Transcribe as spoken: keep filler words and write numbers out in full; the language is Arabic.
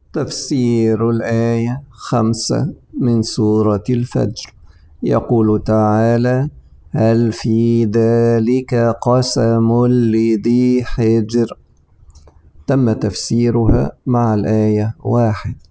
تفسير الآية خمسة من سورة الفجر. يقول تعالى: هل في ذلك قسم لذي حجر. تم تفسيرها مع الآية واحد.